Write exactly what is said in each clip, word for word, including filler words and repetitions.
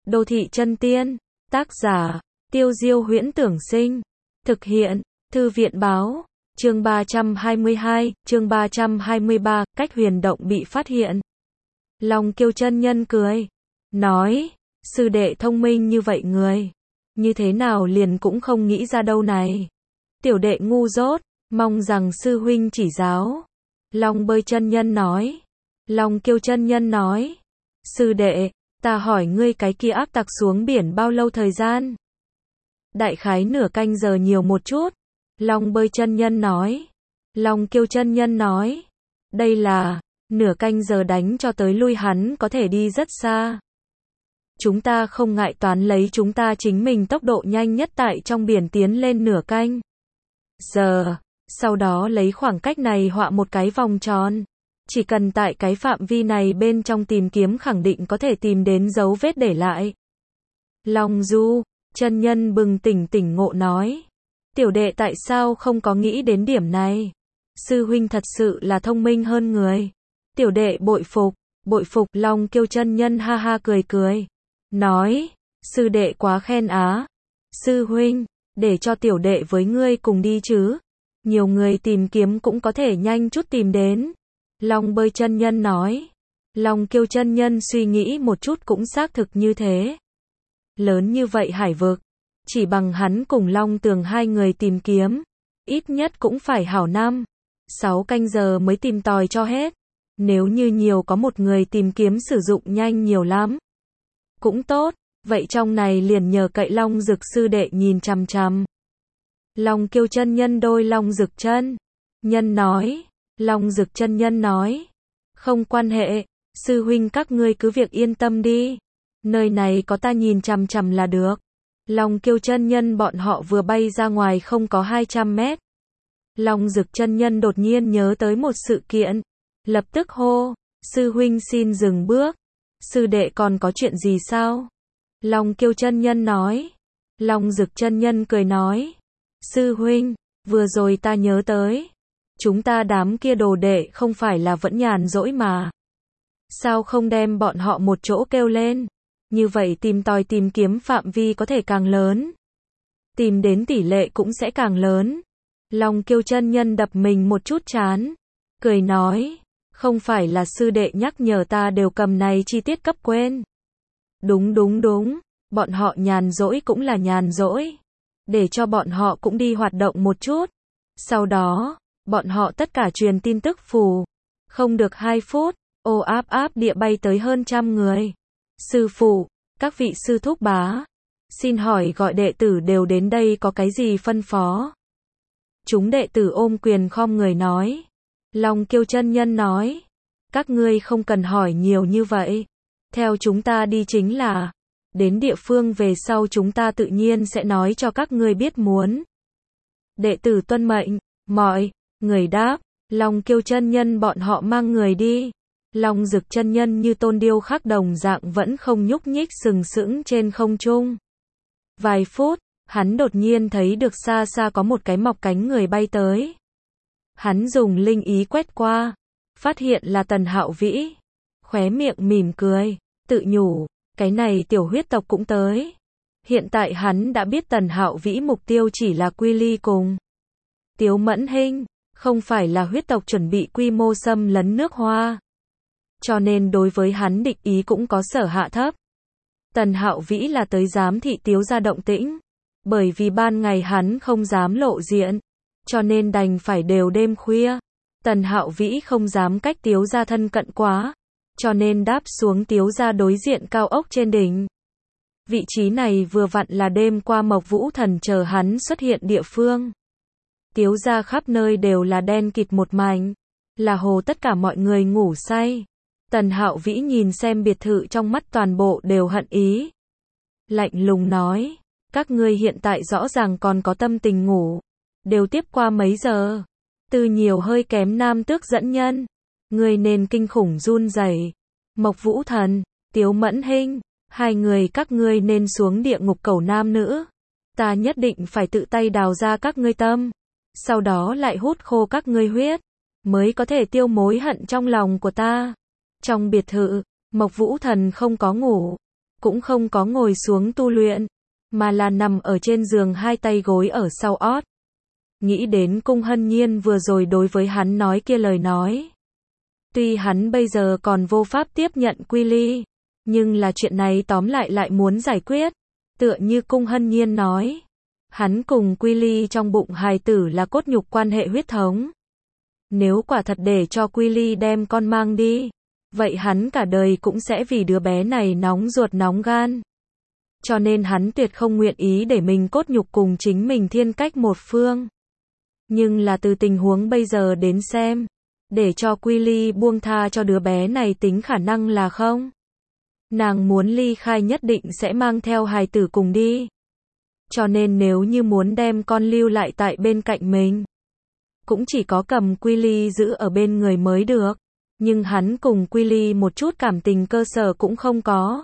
Đô thị chân tiên. Tác giả, Tiêu Diêu Huyễn Tưởng Sinh. Thực hiện, Thư viện Báo. Chương ba trăm hai mươi hai, chương ba trăm hai mươi ba, cách huyền động bị phát hiện. Long Kiêu chân nhân cười. Nói, sư đệ thông minh như vậy người. Như thế nào liền cũng không nghĩ ra đâu này. Tiểu đệ ngu dốt, mong rằng sư huynh chỉ giáo. Long Bơi chân nhân nói. Long Kiêu chân nhân nói. Sư đệ, ta hỏi ngươi cái kia ác tặc xuống biển bao lâu thời gian? Đại khái nửa canh giờ nhiều một chút. Long Bơi chân nhân nói. Long Kiêu chân nhân nói. Đây là, nửa canh giờ đánh cho tới lui hắn có thể đi rất xa. Chúng ta không ngại toán lấy chúng ta chính mình tốc độ nhanh nhất tại trong biển tiến lên nửa canh giờ. Sau đó lấy khoảng cách này họa một cái vòng tròn. Chỉ cần tại cái phạm vi này bên trong tìm kiếm khẳng định có thể tìm đến dấu vết để lại. Long Du, chân nhân bừng tỉnh tỉnh ngộ nói. Tiểu đệ tại sao không có nghĩ đến điểm này? Sư huynh thật sự là thông minh hơn người. Tiểu đệ bội phục, bội phục. Long Kiêu chân nhân ha ha cười cười. Nói, sư đệ quá khen á. Sư huynh, để cho tiểu đệ với ngươi cùng đi chứ. Nhiều người tìm kiếm cũng có thể nhanh chút tìm đến. Long Bơi chân nhân nói. Long Kiêu chân nhân suy nghĩ một chút cũng xác thực như thế. Lớn như vậy hải vực, chỉ bằng hắn cùng Long Tường hai người tìm kiếm, ít nhất cũng phải hảo năm, sáu canh giờ mới tìm tòi cho hết. Nếu như nhiều có một người tìm kiếm sử dụng nhanh nhiều lắm. Cũng tốt, vậy trong này liền nhờ cậy Long Dực sư đệ nhìn chằm chằm. Long Kiêu chân nhân đôi Long Dực chân nhân nói. Long Dực chân nhân nói. Không quan hệ, sư huynh các ngươi cứ việc yên tâm đi. Nơi này có ta nhìn chằm chằm là được. Long Kiêu chân nhân bọn họ vừa bay ra ngoài không có hai trăm mét. Long Dực chân nhân đột nhiên nhớ tới một sự kiện. Lập tức hô, sư huynh xin dừng bước. Sư đệ còn có chuyện gì sao? Long Kiêu chân nhân nói. Long Dực chân nhân cười nói. Sư huynh, vừa rồi ta nhớ tới. Chúng ta đám kia đồ đệ không phải là vẫn nhàn rỗi mà. Sao không đem bọn họ một chỗ kêu lên? Như vậy tìm tòi tìm kiếm phạm vi có thể càng lớn. Tìm đến tỷ lệ cũng sẽ càng lớn. Long Kiêu chân nhân đập mình một chút chán. Cười nói. Không phải là sư đệ nhắc nhở ta đều cầm này chi tiết cấp quên. Đúng đúng đúng. Bọn họ nhàn rỗi cũng là nhàn rỗi. Để cho bọn họ cũng đi hoạt động một chút. Sau đó, bọn họ tất cả truyền tin tức phù. Không được hai phút, ô áp áp địa bay tới hơn trăm người. Sư phụ, các vị sư thúc bá. Xin hỏi gọi đệ tử đều đến đây có cái gì phân phó? Chúng đệ tử ôm quyền khom người nói. Long Kiêu chân nhân nói. Các ngươi không cần hỏi nhiều như vậy. Theo chúng ta đi chính là. Đến địa phương về sau chúng ta tự nhiên sẽ nói cho các ngươi biết muốn. Đệ tử tuân mệnh, mọi người đáp. Long Kiêu chân nhân bọn họ mang người đi. Long Dực chân nhân như tôn điêu khắc đồng dạng vẫn không nhúc nhích sừng sững trên không trung. Vài phút, hắn đột nhiên thấy được xa xa có một cái mọc cánh người bay tới. Hắn dùng linh ý quét qua, phát hiện là Tần Hạo Vĩ. Khóe miệng mỉm cười, tự nhủ, cái này tiểu huyết tộc cũng tới. Hiện tại hắn đã biết Tần Hạo Vĩ mục tiêu chỉ là Quy Ly cùng Tiếu Mẫn Hinh, không phải là huyết tộc chuẩn bị quy mô xâm lấn nước Hoa. Cho nên đối với hắn địch ý cũng có sở hạ thấp. Tần Hạo Vĩ là tới giám thị Tiếu gia động tĩnh. Bởi vì ban ngày hắn không dám lộ diện. Cho nên đành phải đều đêm khuya. Tần Hạo Vĩ không dám cách Tiếu gia thân cận quá. Cho nên đáp xuống Tiếu gia đối diện cao ốc trên đỉnh. Vị trí này vừa vặn là đêm qua Mộc Vũ Thần chờ hắn xuất hiện địa phương. Tiếu gia khắp nơi đều là đen kịt một mảnh. Là hồ tất cả mọi người ngủ say. Tần Hạo Vĩ nhìn xem biệt thự trong mắt toàn bộ đều hận ý. Lạnh lùng nói. Các ngươi hiện tại rõ ràng còn có tâm tình ngủ. Đều tiếp qua mấy giờ. Từ nhiều hơi kém nam tước dẫn nhân. Người nên kinh khủng run rẩy. Mộc Vũ Thần, Tiếu Mẫn Hinh. Hai người các ngươi nên xuống địa ngục cầu nam nữ. Ta nhất định phải tự tay đào ra các ngươi tâm. Sau đó lại hút khô các ngươi huyết. Mới có thể tiêu mối hận trong lòng của ta. Trong biệt thự, Mộc Vũ Thần không có ngủ. cũng không có ngồi xuống tu luyện, mà là nằm ở trên giường hai tay gối ở sau ót. Nghĩ đến Cung Hân Nhiên vừa rồi đối với hắn nói kia lời nói. Tuy hắn bây giờ còn vô pháp tiếp nhận Quy Ly, nhưng là chuyện này tóm lại lại muốn giải quyết. Tựa như Cung Hân Nhiên nói, hắn cùng Quy Ly trong bụng hài tử là cốt nhục quan hệ huyết thống. Nếu quả thật để cho Quy Ly đem con mang đi, vậy hắn cả đời cũng sẽ vì đứa bé này nóng ruột nóng gan. Cho nên hắn tuyệt không nguyện ý để mình cốt nhục cùng chính mình thiên cách một phương. Nhưng là từ tình huống bây giờ đến xem, để cho Quy Ly buông tha cho đứa bé này tính khả năng là không. Nàng muốn ly khai nhất định sẽ mang theo hài tử cùng đi. Cho nên nếu như muốn đem con lưu lại tại bên cạnh mình, cũng chỉ có cầm Quy Ly giữ ở bên người mới được. Nhưng hắn cùng Quy Ly một chút cảm tình cơ sở cũng không có.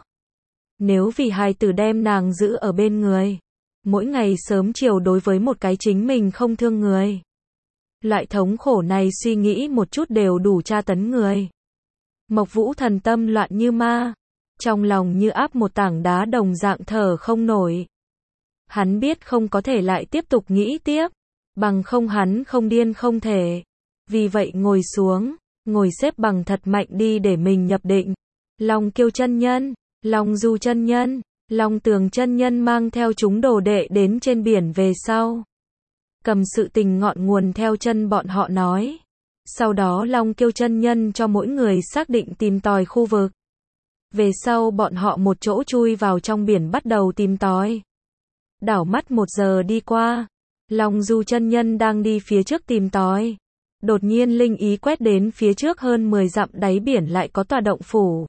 Nếu vì hài tử đem nàng giữ ở bên người, mỗi ngày sớm chiều đối với một cái chính mình không thương người. Loại thống khổ này suy nghĩ một chút đều đủ tra tấn người. Mộc Vũ thần tâm loạn như ma, trong lòng như áp một tảng đá đồng dạng thở không nổi. Hắn biết không có thể lại tiếp tục nghĩ tiếp, bằng không hắn không điên không thể. Vì vậy ngồi xuống, ngồi xếp bằng thật mạnh đi để mình nhập định. Long Kiêu chân nhân, Long Du chân nhân, Long Tường chân nhân mang theo chúng đồ đệ đến trên biển về sau. Cầm sự tình ngọn nguồn theo chân bọn họ nói. Sau đó Long Kiêu chân nhân cho mỗi người xác định tìm tòi khu vực. Về sau bọn họ một chỗ chui vào trong biển bắt đầu tìm tòi. Đảo mắt một giờ đi qua, Long Du chân nhân đang đi phía trước tìm tòi. Đột nhiên linh ý quét đến phía trước hơn mười dặm đáy biển lại có tòa động phủ.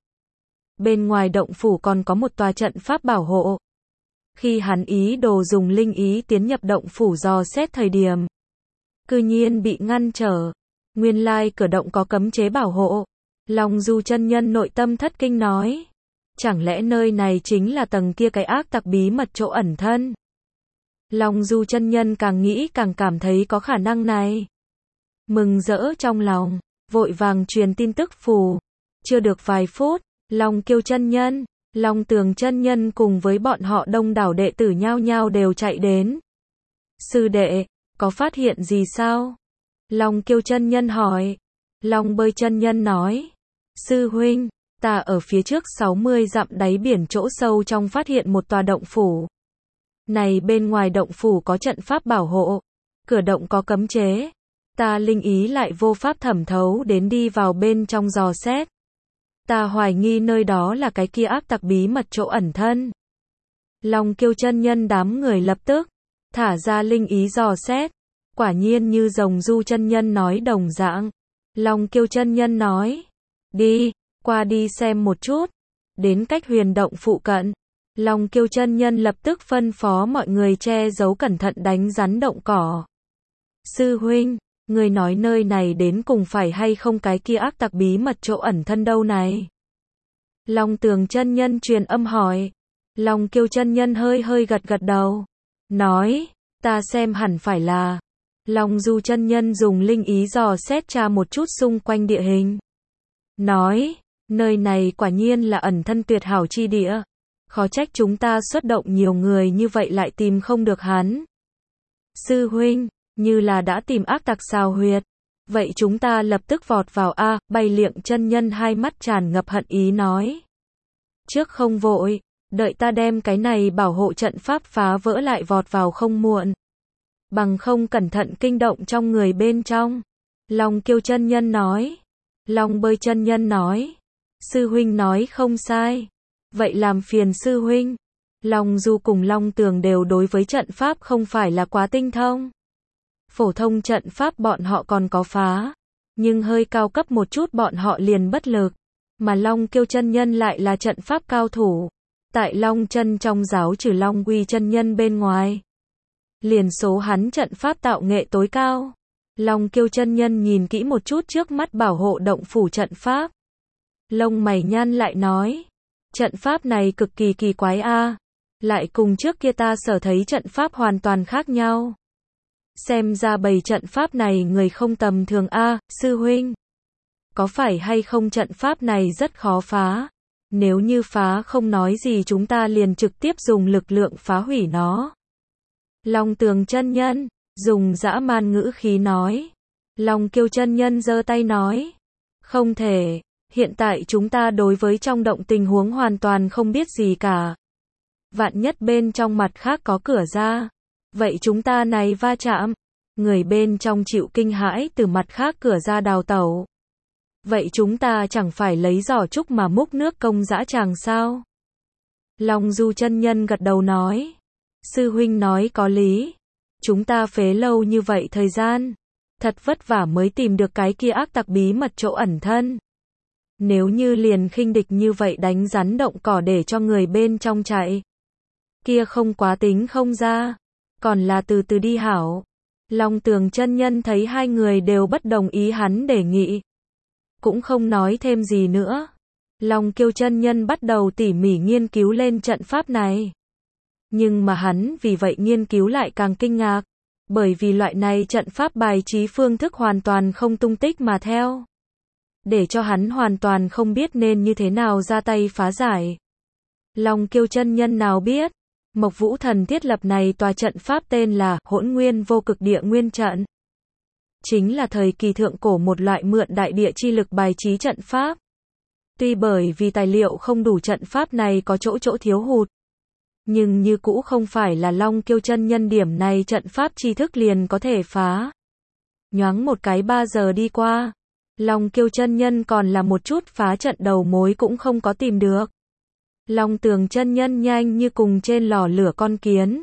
Bên ngoài động phủ còn có một tòa trận pháp bảo hộ. Khi hắn ý đồ dùng linh ý tiến nhập động phủ dò xét thời điểm, cư nhiên bị ngăn trở. Nguyên lai cửa động có cấm chế bảo hộ. Long Du chân nhân nội tâm thất kinh nói, chẳng lẽ nơi này chính là tầng kia cái ác tặc bí mật chỗ ẩn thân? Long Du chân nhân càng nghĩ càng cảm thấy có khả năng này. Mừng rỡ trong lòng, vội vàng truyền tin tức phù. Chưa được vài phút, Long Kiêu chân nhân, Long Tường chân nhân cùng với bọn họ đông đảo đệ tử nhao nhao đều chạy đến. Sư đệ, có phát hiện gì sao? Long Kiêu chân nhân hỏi. Long Bơi chân nhân nói, sư huynh, ta ở phía trước sáu mươi dặm đáy biển chỗ sâu trong phát hiện một tòa động phủ. Này bên ngoài động phủ có trận pháp bảo hộ, cửa động có cấm chế. Ta linh ý lại vô pháp thẩm thấu đến đi vào bên trong dò xét. Ta hoài nghi nơi đó là cái kia ác tặc bí mật chỗ ẩn thân. Long Kiêu chân nhân đám người lập tức thả ra linh ý dò xét. Quả nhiên như Rồng Du chân nhân nói đồng dạng. Long Kiêu chân nhân nói, đi, qua đi xem một chút. Đến cách huyền động phụ cận, Long Kiêu chân nhân lập tức phân phó mọi người che giấu cẩn thận đánh rắn động cỏ. Sư huynh, người nói nơi này đến cùng phải hay không cái kia ác tặc bí mật chỗ ẩn thân đâu này? Long Tường chân nhân truyền âm hỏi. Long Kiêu chân nhân hơi hơi gật gật đầu, nói, ta xem hẳn phải là. Long Du chân nhân dùng linh ý dò xét tra một chút xung quanh địa hình. Nói, nơi này quả nhiên là ẩn thân tuyệt hảo chi địa. Khó trách chúng ta xuất động nhiều người như vậy lại tìm không được hắn. Sư huynh, như là đã tìm ác tặc xào huyệt. Vậy chúng ta lập tức vọt vào a. Bay Liệng chân nhân hai mắt tràn ngập hận ý nói. Trước không vội, đợi ta đem cái này bảo hộ trận pháp phá vỡ lại vọt vào không muộn. Bằng không cẩn thận kinh động trong người bên trong. Long Kiêu chân nhân nói. Long Bơi chân nhân nói. Sư huynh nói không sai. Vậy làm phiền sư huynh. Long Du cùng Long Tường đều đối với trận pháp không phải là quá tinh thông. Phổ thông trận pháp bọn họ còn có phá. Nhưng hơi cao cấp một chút bọn họ liền bất lực. Mà Long Kiêu chân nhân lại là trận pháp cao thủ. Tại Long chân trong giáo trừ Long Uy chân nhân bên ngoài. Liền số hắn trận pháp tạo nghệ tối cao. Long Kiêu chân nhân nhìn kỹ một chút trước mắt bảo hộ động phủ trận pháp. Lông mày nhăn lại nói. Trận pháp này cực kỳ kỳ quái a, lại cùng trước kia ta sở thấy trận pháp hoàn toàn khác nhau. Xem ra bày trận pháp này người không tầm thường a, sư huynh. Có phải hay không trận pháp này rất khó phá? Nếu như phá không nói gì chúng ta liền trực tiếp dùng lực lượng phá hủy nó. Long Tường chân nhân, dùng dã man ngữ khí nói. Long Kiêu chân nhân giơ tay nói. Không thể, hiện tại chúng ta đối với trong động tình huống hoàn toàn không biết gì cả. Vạn nhất bên trong mặt khác có cửa ra. Vậy chúng ta này va chạm. Người bên trong chịu kinh hãi từ mặt khác cửa ra đào tẩu. Vậy chúng ta chẳng phải lấy giỏ trúc mà múc nước công dã tràng sao? Long Du chân nhân gật đầu nói. Sư huynh nói có lý. Chúng ta phế lâu như vậy thời gian. Thật vất vả mới tìm được cái kia ác tặc bí mật chỗ ẩn thân. Nếu như liền khinh địch như vậy đánh rắn động cỏ để cho người bên trong chạy. Kia không quá tính không ra. Còn là từ từ đi hảo. Long Tường chân nhân thấy hai người đều bất đồng ý hắn đề nghị. Cũng không nói thêm gì nữa. Long Kiêu chân nhân bắt đầu tỉ mỉ nghiên cứu lên trận pháp này. Nhưng mà hắn vì vậy nghiên cứu lại càng kinh ngạc. Bởi vì loại này trận pháp bài trí phương thức hoàn toàn không tung tích mà theo. Để cho hắn hoàn toàn không biết nên như thế nào ra tay phá giải. Long Kiêu chân nhân nào biết. Mộc Vũ Thần thiết lập này tòa trận pháp tên là Hỗn Nguyên Vô Cực Địa Nguyên Trận. Chính là thời kỳ thượng cổ một loại mượn đại địa chi lực bài trí trận pháp. Tuy bởi vì tài liệu không đủ trận pháp này có chỗ chỗ thiếu hụt. Nhưng như cũ không phải là Long Kiêu chân nhân điểm này trận pháp tri thức liền có thể phá. Nhoáng một cái ba giờ đi qua. Long Kiêu chân nhân còn là một chút phá trận đầu mối cũng không có tìm được. Long Tường chân nhân nhanh như cùng trên lò lửa con kiến.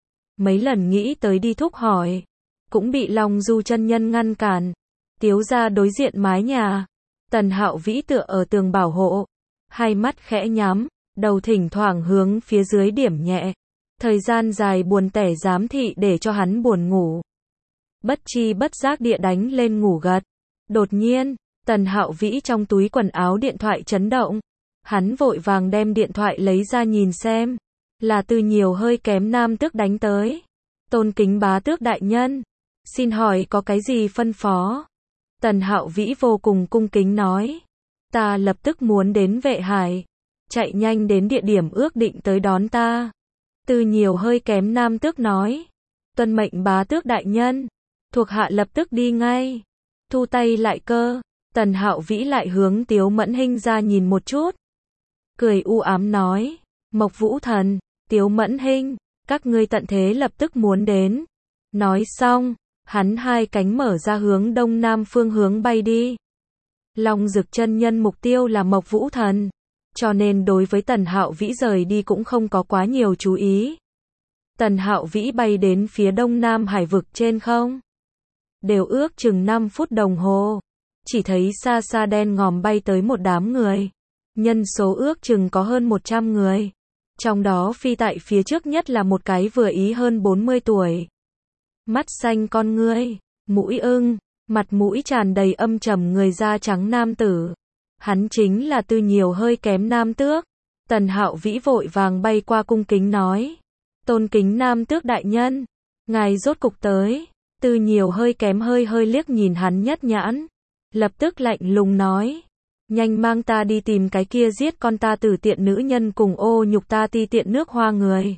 Mấy lần nghĩ tới đi thúc hỏi. Cũng bị Long Du chân nhân ngăn cản. Tiếu ra đối diện mái nhà. Tần Hạo Vĩ tựa ở tường bảo hộ. Hai mắt khẽ nhắm. Đầu thỉnh thoảng hướng phía dưới điểm nhẹ. Thời gian dài buồn tẻ giám thị để cho hắn buồn ngủ. Bất chi bất giác địa đánh lên ngủ gật. Đột nhiên, Tần Hạo Vĩ trong túi quần áo điện thoại chấn động. Hắn vội vàng đem điện thoại lấy ra nhìn xem. Là từ nhiều hơi kém nam tước đánh tới. Tôn kính bá tước đại nhân. Xin hỏi có cái gì phân phó? Tần Hạo Vĩ vô cùng cung kính nói. Ta lập tức muốn đến Vệ Hải. Chạy nhanh đến địa điểm ước định tới đón ta. Từ nhiều hơi kém nam tước nói. Tuân mệnh bá tước đại nhân. Thuộc hạ lập tức đi ngay. Thu tay lại cơ. Tần Hạo Vĩ lại hướng Tiếu Mẫn Hinh ra nhìn một chút. Cười u ám nói. Mộc Vũ Thần, Tiếu Mẫn Hinh, các ngươi tận thế lập tức muốn đến. Nói xong, hắn hai cánh mở ra hướng đông nam phương hướng bay đi. Long Dực chân nhân mục tiêu là Mộc Vũ Thần. Cho nên đối với Tần Hạo Vĩ rời đi cũng không có quá nhiều chú ý. Tần Hạo Vĩ bay đến phía đông nam hải vực trên không. Đều ước chừng năm phút đồng hồ. Chỉ thấy xa xa đen ngòm bay tới một đám người. Nhân số ước chừng có hơn một trăm người. Trong đó phi tại phía trước nhất là một cái vừa ý hơn bốn mươi tuổi. Mắt xanh con ngươi, mũi ưng, mặt mũi tràn đầy âm trầm người da trắng nam tử. Hắn chính là Từ nhiều hơi kém nam tước. Tần Hạo Vĩ vội vàng bay qua cung kính nói. Tôn kính nam tước đại nhân. Ngài rốt cục tới. Từ nhiều hơi kém hơi hơi liếc nhìn hắn nhất nhãn. Lập tức lạnh lùng nói. Nhanh mang ta đi tìm cái kia giết con ta tử tiện nữ nhân cùng ô nhục ta ti tiện nước hoa người.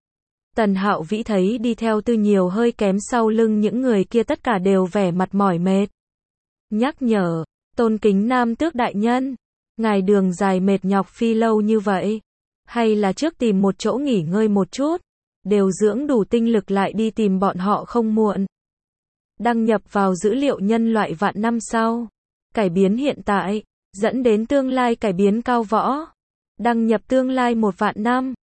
Tần Hạo Vĩ thấy đi theo Từ nhiều hơi kém sau lưng những người kia tất cả đều vẻ mặt mỏi mệt. Nhắc nhở. Tôn kính nam tước đại nhân. Ngài đường dài mệt nhọc phi lâu như vậy. Hay là trước tìm một chỗ nghỉ ngơi một chút. Đều dưỡng đủ tinh lực lại đi tìm bọn họ không muộn. Đăng nhập vào dữ liệu nhân loại vạn năm sau. Cải biến hiện tại. Dẫn đến tương lai cải biến cao võ. Đăng nhập tương lai một vạn năm.